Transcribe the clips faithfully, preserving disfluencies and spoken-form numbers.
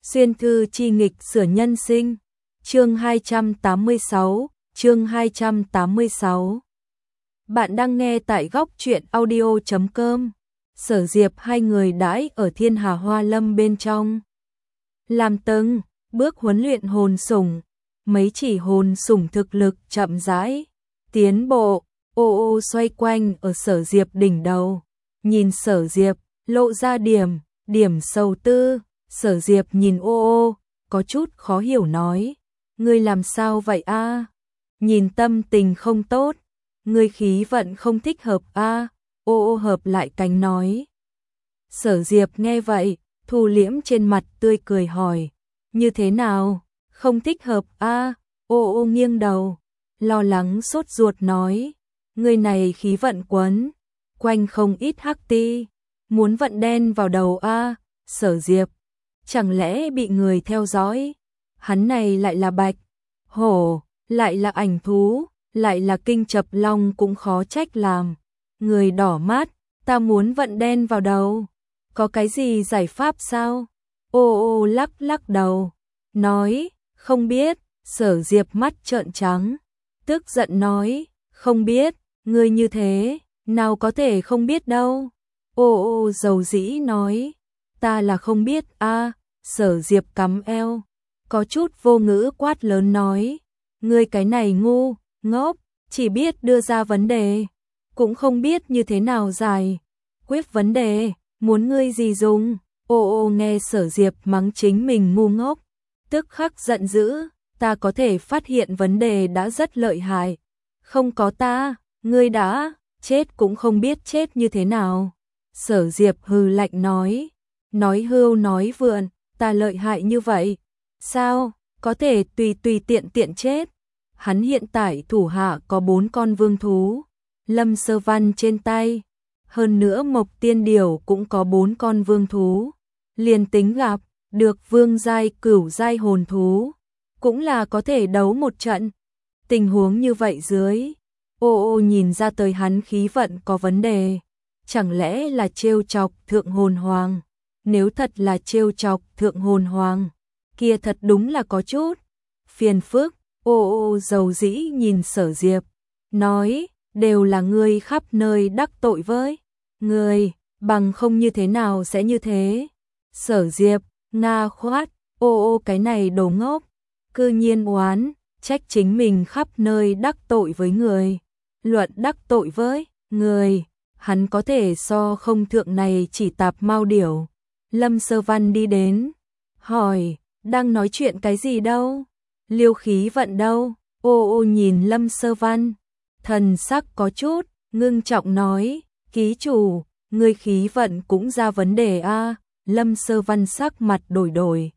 Xuyên thư chi nghịch sửa nhân sinh. Chương hai trăm tám mươi sáu, chương hai trăm tám mươi sáu. Bạn đang nghe tại góc truyện audio chấm com. Sở Diệp hai người đãi ở Thiên Hà Hoa Lâm bên trong. Làm từng bước huấn luyện hồn sủng, mấy chỉ hồn sủng thực lực chậm rãi tiến bộ, ô ô xoay quanh ở Sở Diệp đỉnh đầu. Nhìn Sở Diệp, lộ ra điểm, điểm sầu tư. Sở Diệp nhìn ô ô, có chút khó hiểu nói, ngươi làm sao vậy a? Nhìn tâm tình không tốt, ngươi khí vận không thích hợp a? Ô ô hợp lại cánh nói. Sở Diệp nghe vậy, thu liễm trên mặt tươi cười hỏi, như thế nào, không thích hợp a? Ô ô nghiêng đầu, lo lắng sốt ruột nói, ngươi này khí vận quấn quanh không ít hắc ti, muốn vận đen vào đầu a? Sở Diệp, chẳng lẽ bị người theo dõi? Hắn này lại là bạch hổ, lại là ảnh thú, lại là kinh chập long cũng khó trách làm người đỏ mắt. Ta muốn vận đen vào đầu, có cái gì giải pháp sao? Ô ô lắc lắc đầu, nói, không biết. Sở Diệp mắt trợn trắng, tức giận nói, không biết, ngươi như thế, nào có thể không biết đâu. Ô ô dầu dĩ nói, ta là không biết a. Sở Diệp cắm eo, có chút vô ngữ quát lớn nói, ngươi cái này ngu, ngốc, chỉ biết đưa ra vấn đề, cũng không biết như thế nào giải quyết vấn đề, muốn ngươi gì dùng. Ô ô nghe Sở Diệp mắng chính mình ngu ngốc, tức khắc giận dữ, ta có thể phát hiện vấn đề đã rất lợi hại, không có ta, ngươi đã chết cũng không biết chết như thế nào. Sở Diệp hừ lạnh nói, nói hưu nói vượn, ta lợi hại như vậy, sao có thể tùy tùy tiện tiện chết. Hắn hiện tại thủ hạ có bốn con vương thú, Lâm Sơ Văn trên tay, hơn nữa Mộc Tiên Điểu cũng có bốn con vương thú, liền tính gặp được vương giai cửu giai hồn thú, cũng là có thể đấu một trận. Tình huống như vậy dưới, ô ô nhìn ra tới hắn khí vận có vấn đề, chẳng lẽ là trêu chọc Thượng Hồn Hoàng? Nếu thật là trêu chọc Thượng Hồn Hoàng, kia thật đúng là có chút phiền phức. Ô ô dầu dĩ nhìn Sở Diệp, nói, đều là ngươi khắp nơi đắc tội với ngươi, bằng không như thế nào sẽ như thế. Sở Diệp, nga khoát, ô ô cái này đồ ngốc, cư nhiên oán trách chính mình khắp nơi đắc tội với người. Luận đắc tội với người, hắn có thể so không thượng này chỉ tạp mau điểu. Lâm Sơ Văn đi đến, hỏi, đang nói chuyện cái gì đâu? Liêu khí vận đâu? Ô ô nhìn Lâm Sơ Văn, thần sắc có chút ngưng trọng nói, ký chủ, ngươi khí vận cũng ra vấn đề a. Lâm Sơ Văn sắc mặt đổi đổi,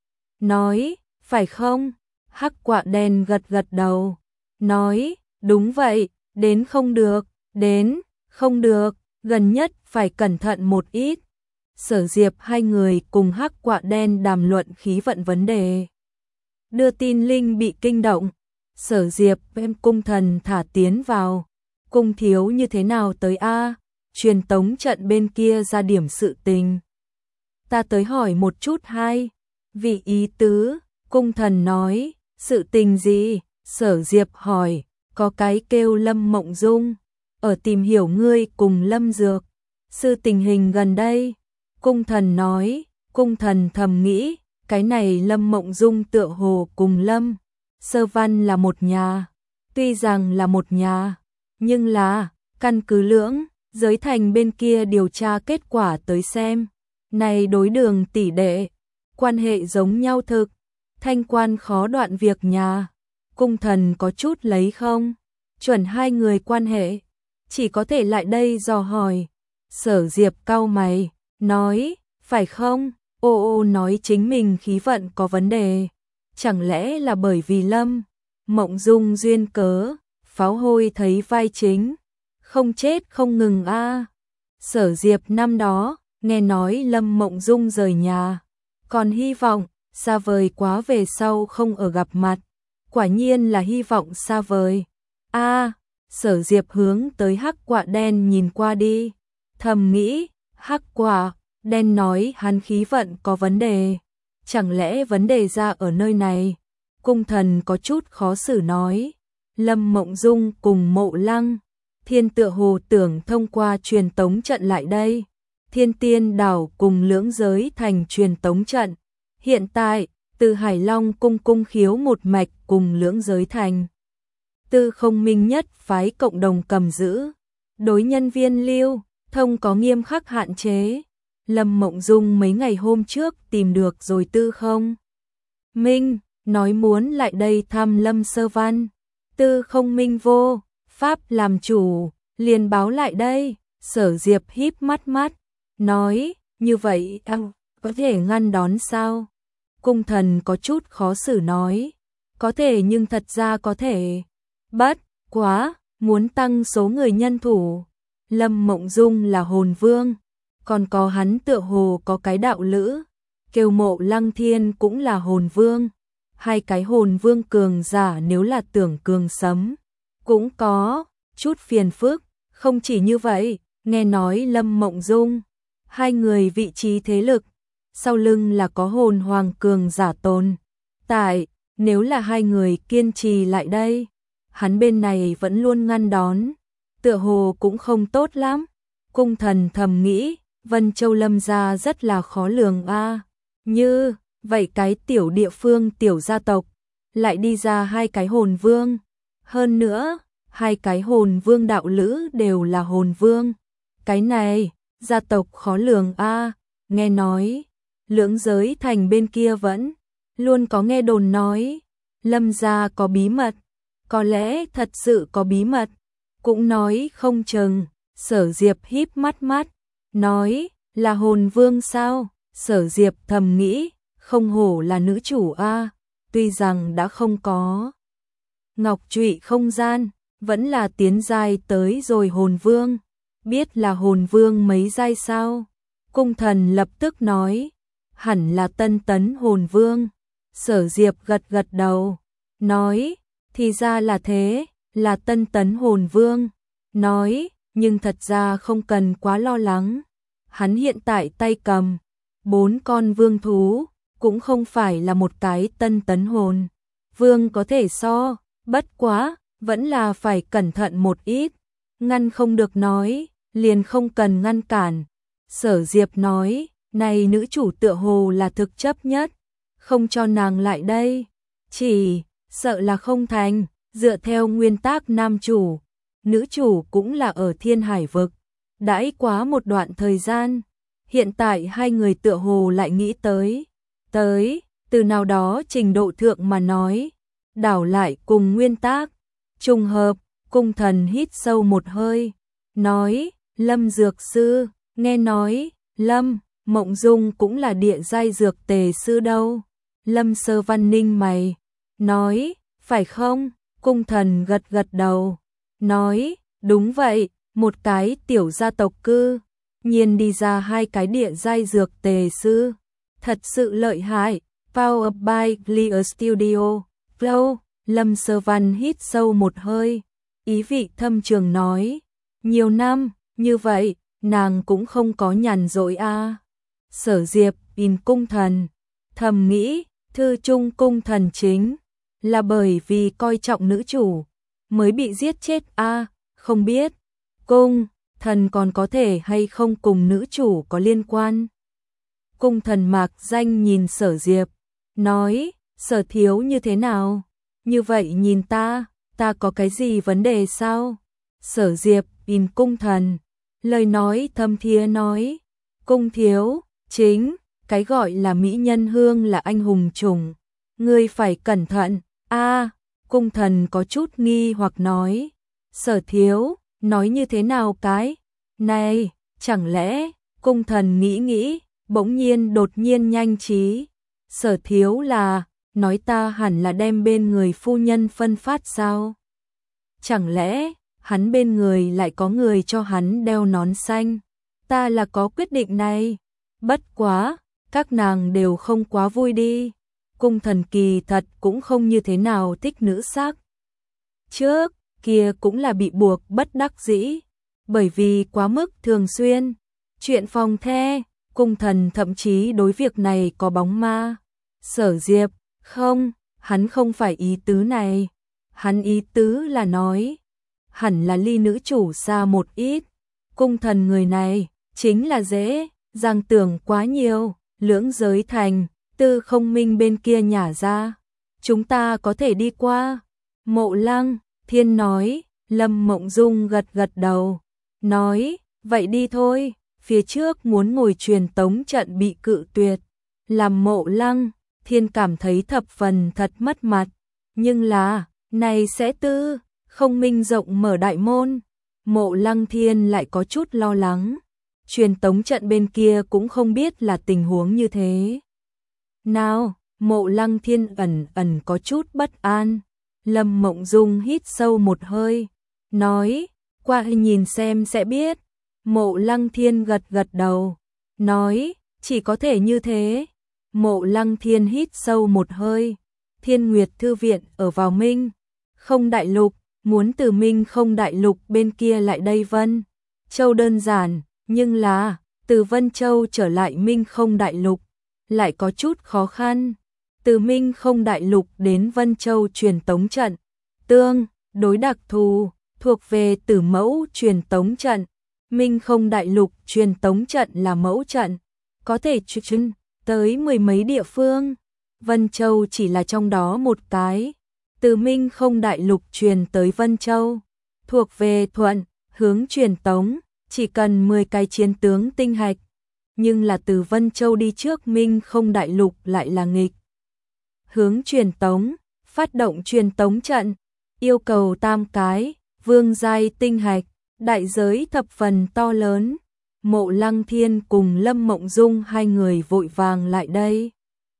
nói, phải không? Hắc quạ đen gật gật đầu, nói, đúng vậy, đến không được, đến không được, gần nhất phải cẩn thận một ít. Sở Diệp hai người cùng hắc quạ đen đàm luận khí vận vấn đề. Đưa tin linh bị kinh động, Sở Diệp đem cung thần thả tiến vào. Cung thiếu như thế nào tới a? Truyền tống trận bên kia ra điểm sự tình, ta tới hỏi một chút hai. Vị ý tứ, cung thần nói, sự tình gì? Sở Diệp hỏi, có cái kêu Lâm Mộng Dung, ở tìm hiểu ngươi cùng Lâm Dược sư tình hình gần đây. Cung thần nói, cung thần thầm nghĩ, cái này Lâm Mộng Dung tựa hồ cùng Lâm Sơ Văn là một nhà, tuy rằng là một nhà, nhưng là, căn cứ lưỡng giới thành bên kia điều tra kết quả tới xem, này đối đường tỷ đệ, quan hệ giống nhau thực, thanh quan khó đoạn việc nhà. Cung thần có chút lấy không chuẩn hai người quan hệ, chỉ có thể lại đây dò hỏi. Sở Diệp cau mày, nói, phải không? Ô ô nói chính mình khí vận có vấn đề, chẳng lẽ là bởi vì Lâm Mộng Dung duyên cớ, pháo hôi thấy vai chính, không chết không ngừng a. Sở Diệp năm đó, nghe nói Lâm Mộng Dung rời nhà, còn hy vọng, xa vời quá về sau không ở gặp mặt, quả nhiên là hy vọng xa vời. A, Sở Diệp hướng tới hắc quạ đen nhìn qua đi, thầm nghĩ, hắc quạ đen nói hắn khí vận có vấn đề, chẳng lẽ vấn đề ra ở nơi này? Cung thần có chút khó xử nói. Lâm Mộng Dung cùng Mộ Lăng Thiên tựa hồ tưởng thông qua truyền tống trận lại đây. Thiên Tiên Đảo cùng Lưỡng Giới Thành truyền tống trận. Hiện tại, từ Hải Long cung cung khiếu một mạch cùng Lưỡng Giới Thành. Tư Không Minh Nhất phái cộng đồng cầm giữ. Đối nhân viên lưu thông có nghiêm khắc hạn chế. Lâm Mộng Dung mấy ngày hôm trước tìm được rồi Tư Không Minh, nói muốn lại đây thăm Lâm Sơ Văn. Tư Không Minh vô pháp làm chủ, liền báo lại đây. Sở Diệp híp mắt mắt, nói, như vậy anh có thể ngăn đón sao? Cung thần có chút khó xử nói, có thể nhưng thật ra có thể. Bất quá, muốn tăng số người nhân thủ. Lâm Mộng Dung là hồn vương, còn có hắn tựa hồ có cái đạo lữ. Kêu Mộ Lăng Thiên cũng là hồn vương. Hai cái hồn vương cường giả nếu là tưởng cường sấm, cũng có chút phiền phức. Không chỉ như vậy, nghe nói Lâm Mộng Dung, hai người vị trí thế lực, sau lưng là có hồn hoàng cường giả tồn tại. Nếu là hai người kiên trì lại đây, hắn bên này vẫn luôn ngăn đón, tựa hồ cũng không tốt lắm. Cung thần thầm nghĩ, Vân Châu Lâm gia rất là khó lường a. Như vậy cái tiểu địa phương tiểu gia tộc, lại đi ra hai cái hồn vương. Hơn nữa, hai cái hồn vương đạo lữ đều là hồn vương. Cái này, gia tộc khó lường a. Nghe nói, Lưỡng Giới Thành bên kia vẫn luôn có nghe đồn nói, Lâm gia có bí mật, có lẽ thật sự có bí mật, cũng nói không chừng. Sở Diệp híp mắt mắt, nói, là hồn vương sao? Sở Diệp thầm nghĩ, không hổ là nữ chủ a, tuy rằng đã không có ngọc trụy không gian, vẫn là tiến giai tới rồi hồn vương. Biết là hồn vương mấy giai sao? Cung thần lập tức nói, hẳn là tân tấn hồn vương. Sở Diệp gật gật đầu, nói, thì ra là thế, là tân tấn hồn vương. Nói, nhưng thật ra không cần quá lo lắng. Hắn hiện tại tay cầm bốn con vương thú, cũng không phải là một cái tân tấn hồn vương có thể so, bất quá, vẫn là phải cẩn thận một ít. Ngăn không được nói, liền không cần ngăn cản. Sở Diệp nói, này nữ chủ tựa hồ là thực chấp nhất, không cho nàng lại đây. Chỉ, sợ là không thành, dựa theo nguyên tắc nam chủ, nữ chủ cũng là ở Thiên Hải vực. Đãi quá một đoạn thời gian, hiện tại hai người tựa hồ lại nghĩ tới. Tới, từ nào đó trình độ thượng mà nói, đảo lại cùng nguyên tắc. Trùng hợp, cung thần hít sâu một hơi, nói, Lâm Dược Sư, nghe nói, Lâm Mộng Dung cũng là địa giai dược tề sư đâu. Lâm Sơ Văn ninh mày, nói, phải không? Cung thần gật gật đầu, nói, đúng vậy, một cái tiểu gia tộc cư nhiên đi ra hai cái địa giai dược tề sư, thật sự lợi hại. Power by Clear Studio. Flow. Lâm Sơ Văn hít sâu một hơi, ý vị thâm trường nói, nhiều năm như vậy, nàng cũng không có nhàn rỗi a. Sở Diệp in cung thần, thầm nghĩ, thư trung cung thần chính là bởi vì coi trọng nữ chủ mới bị giết chết a, không biết cung thần còn có thể hay không cùng nữ chủ có liên quan. Cung thần mạc danh nhìn Sở Diệp, nói, Sở thiếu như thế nào? Như vậy nhìn ta, ta có cái gì vấn đề sao? Sở Diệp in cung thần, lời nói thâm thiế nói, cung thiếu, chính, cái gọi là mỹ nhân hương là anh hùng chủng, ngươi phải cẩn thận. A, cung thần có chút nghi hoặc nói, Sở thiếu, nói như thế nào cái? Này, chẳng lẽ, cung thần nghĩ nghĩ, bỗng nhiên đột nhiên nhanh trí, Sở thiếu là, nói ta hẳn là đem bên người phu nhân phân phát sao? Chẳng lẽ, hắn bên người lại có người cho hắn đeo nón xanh? Ta là có quyết định này. Bất quá, các nàng đều không quá vui đi. Cung thần kỳ thật cũng không như thế nào thích nữ sắc. Trước kia cũng là bị buộc bất đắc dĩ, bởi vì quá mức thường xuyên. Chuyện phòng the, cung thần thậm chí đối việc này có bóng ma. Sở Diệp, không, hắn không phải ý tứ này. Hắn ý tứ là nói, hẳn là ly nữ chủ xa một ít. Cung thần người này, chính là dễ, dàng tưởng quá nhiều, lưỡng giới thành, Tư Không Minh bên kia nhả ra. Chúng ta có thể đi qua. Mộ Lăng Thiên nói, Lâm Mộng Dung gật gật đầu, nói, vậy đi thôi. Phía trước muốn ngồi truyền tống trận bị cự tuyệt, làm Mộ Lăng Thiên cảm thấy thập phần thật mất mặt, nhưng là, này sẽ Tư Không Minh rộng mở đại môn. Mộ Lăng Thiên lại có chút lo lắng, truyền tống trận bên kia cũng không biết là tình huống như thế nào. Mộ Lăng Thiên ẩn ẩn có chút bất an. Lâm Mộng Dung hít sâu một hơi, nói, qua nhìn xem sẽ biết. Mộ Lăng Thiên gật gật đầu, nói, chỉ có thể như thế. Mộ Lăng Thiên hít sâu một hơi. Thiên Nguyệt Thư Viện ở vào Minh Không Đại Lục, muốn từ Minh Không Đại Lục bên kia lại đây Vân Châu đơn giản, nhưng là, từ Vân Châu trở lại Minh Không Đại Lục, lại có chút khó khăn. Từ Minh Không Đại Lục đến Vân Châu truyền tống trận, tương đối đặc thù, thuộc về Tử Mẫu truyền tống trận. Minh Không Đại Lục truyền tống trận là mẫu trận, có thể truyền tới mười mấy địa phương. Vân Châu chỉ là trong đó một cái. Từ Minh Không Đại Lục truyền tới Vân Châu, thuộc về thuận hướng truyền tống, chỉ cần mười cái chiến tướng tinh hạch. Nhưng là từ Vân Châu đi trước Minh Không Đại Lục lại là nghịch hướng truyền tống, phát động truyền tống trận, yêu cầu tam cái vương giai tinh hạch, đại giới thập phần to lớn. Mộ Lăng Thiên cùng Lâm Mộng Dung hai người vội vàng lại đây,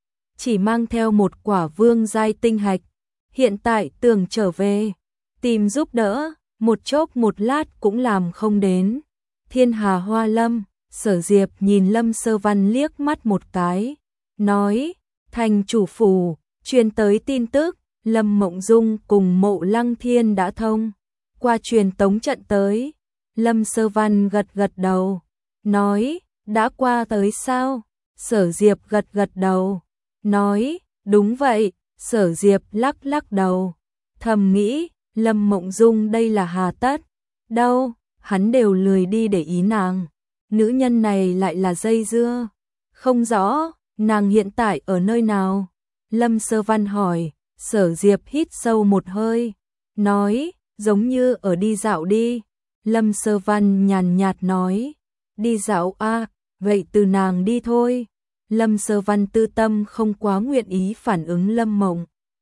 chỉ mang theo một quả vương giai tinh hạch. Hiện tại tưởng trở về tìm giúp đỡ, một chốc một lát cũng làm không đến. Thiên Hà Hoa Lâm, Sở Diệp nhìn Lâm Sơ Văn liếc mắt một cái, nói, thành chủ phủ truyền tới tin tức, Lâm Mộng Dung cùng Mộ Lăng Thiên đã thông qua truyền tống trận tới. Lâm Sơ Văn gật gật đầu, nói, đã qua tới sao? Sở Diệp gật gật đầu, nói, đúng vậy. Sở Diệp lắc lắc đầu, thầm nghĩ, Lâm Mộng Dung đây là hà tất đâu, hắn đều lười đi để ý nàng. Nữ nhân này lại là dây dưa, không rõ, nàng hiện tại ở nơi nào? Lâm Sơ Văn hỏi. Sở Diệp hít sâu một hơi, nói, giống như ở đi dạo đi. Lâm Sơ Văn nhàn nhạt nói, đi dạo a, vậy từ nàng đi thôi. Lâm Sơ Văn tư tâm không quá nguyện ý phản ứng Lâm Mộng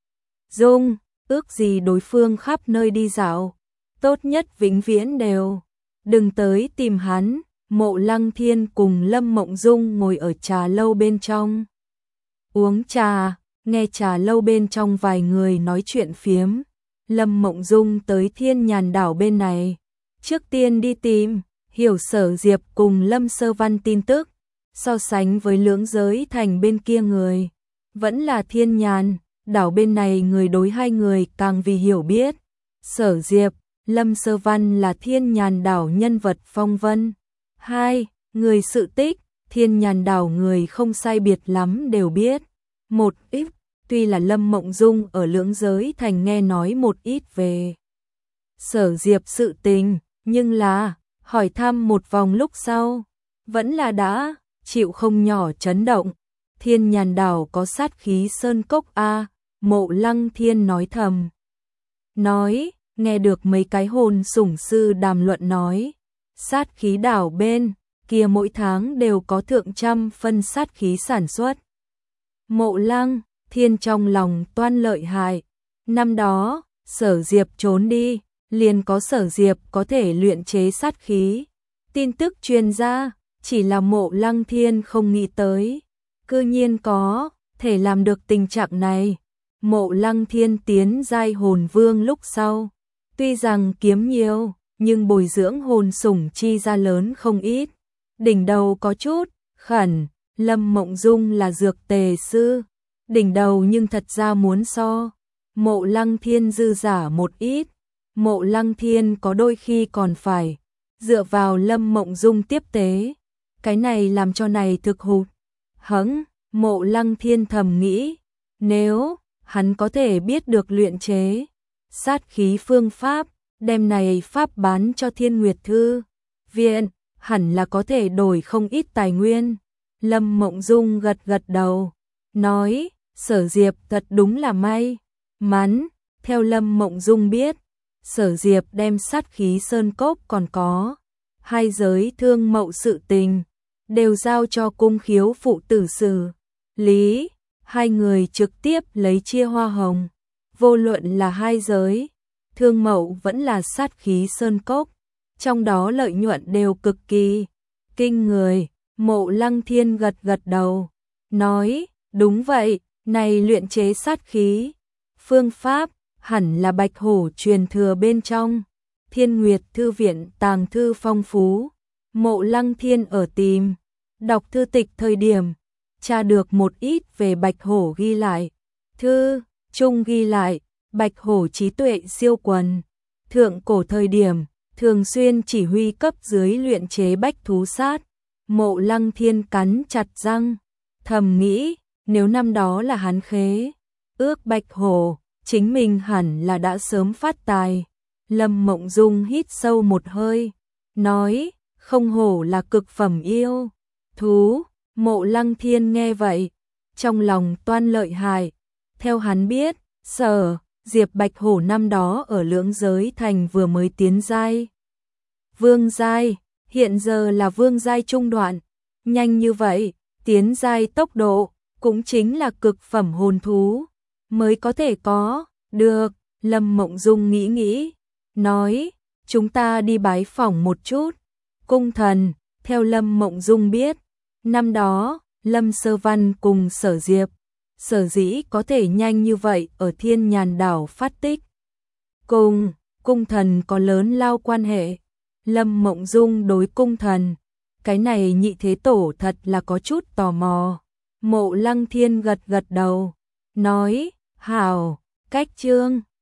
Dung, ước gì đối phương khắp nơi đi dạo, tốt nhất vĩnh viễn đều đừng tới tìm hắn. Mộ Lăng Thiên cùng Lâm Mộng Dung ngồi ở trà lâu bên trong, uống trà, nghe trà lâu bên trong vài người nói chuyện phiếm. Lâm Mộng Dung tới Thiên Nhàn đảo bên này, trước tiên đi tìm hiểu Sở Diệp cùng Lâm Sơ Văn tin tức. So sánh với lưỡng giới thành bên kia người, vẫn là Thiên Nhàn đảo bên này người đối hai người càng vì hiểu biết. Sở Diệp, Lâm Sơ Văn là Thiên Nhàn đảo nhân vật phong vân. Hai người sự tích, Thiên Nhàn đảo người không sai biệt lắm đều biết một ít. Tuy là Lâm Mộng Dung ở lưỡng giới thành nghe nói một ít về Sở Diệp sự tình, nhưng là hỏi thăm một vòng lúc sau, vẫn là đã chịu không nhỏ chấn động. Thiên Nhàn đảo có sát khí sơn cốc a. Mộ Lăng Thiên nói thầm, nói, nghe được mấy cái hồn sủng sư đàm luận nói, sát khí đảo bên kia mỗi tháng đều có thượng trăm phân sát khí sản xuất. Mộ Lăng Thiên trong lòng toan lợi hại. Năm đó, Sở Diệp trốn đi, liền có Sở Diệp có thể luyện chế sát khí. Tin tức truyền ra, chỉ là Mộ Lăng Thiên không nghĩ tới, cư nhiên có thể làm được tình trạng này. Mộ Lăng Thiên tiến giai hồn vương lúc sau, tuy rằng kiếm nhiều, nhưng bồi dưỡng hồn sủng chi ra lớn không ít. Đỉnh đầu có chút khẩn, Lâm Mộng Dung là dược tề sư, đỉnh đầu nhưng thật ra muốn so Mộ Lăng Thiên dư giả một ít. Mộ Lăng Thiên có đôi khi còn phải dựa vào Lâm Mộng Dung tiếp tế, cái này làm cho này thực hụt hẫng. Mộ Lăng Thiên thầm nghĩ, nếu hắn có thể biết được luyện chế sát khí phương pháp, đem này pháp bán cho Thiên Nguyệt Thư viện, hẳn là có thể đổi không ít tài nguyên. Lâm Mộng Dung gật gật đầu, nói, Sở Diệp thật đúng là may mắn. Theo Lâm Mộng Dung biết, Sở Diệp đem sát khí sơn cốc còn có hai giới thương mậu sự tình, đều giao cho cung khiếu phụ tử xử lý, hai người trực tiếp lấy chia hoa hồng. Vô luận là hai giới thương mậu vẫn là sát khí sơn cốc, trong đó lợi nhuận đều cực kỳ kinh người. Mộ Lăng Thiên gật gật đầu, nói, đúng vậy, này luyện chế sát khí phương pháp hẳn là Bạch Hổ truyền thừa bên trong Thiên Nguyệt Thư viện tàng thư phong phú. Mộ Lăng Thiên ở tìm đọc thư tịch thời điểm, tra được một ít về Bạch Hổ ghi lại. Thư chung ghi lại, Bạch Hổ trí tuệ siêu quần, thượng cổ thời điểm, thường xuyên chỉ huy cấp dưới luyện chế bách thú sát. Mộ Lăng Thiên cắn chặt răng, thầm nghĩ, nếu năm đó là hắn khế ước Bạch Hổ, chính mình hẳn là đã sớm phát tài. Lâm Mộng Dung hít sâu một hơi, nói, không hổ là cực phẩm yêu thú. Mộ Lăng Thiên nghe vậy, trong lòng toan lợi hại. Theo hắn biết, Sở Diệp Bạch Hổ năm đó ở Lưỡng Giới Thành vừa mới tiến giai vương giai, hiện giờ là vương giai trung đoạn. Nhanh như vậy, tiến giai tốc độ cũng chính là cực phẩm hồn thú mới có thể có được. Lâm Mộng Dung nghĩ nghĩ, nói, chúng ta đi bái phỏng một chút cung thần. Theo Lâm Mộng Dung biết, năm đó Lâm Sơ Văn cùng Sở Diệp sở dĩ có thể nhanh như vậy ở Thiên Nhàn đảo phát tích, cùng cung thần có lớn lao quan hệ. Lâm Mộng Dung đối cung thần cái này nhị thế tổ thật là có chút tò mò. Mộ Lăng Thiên gật gật đầu, nói, hảo, cách chương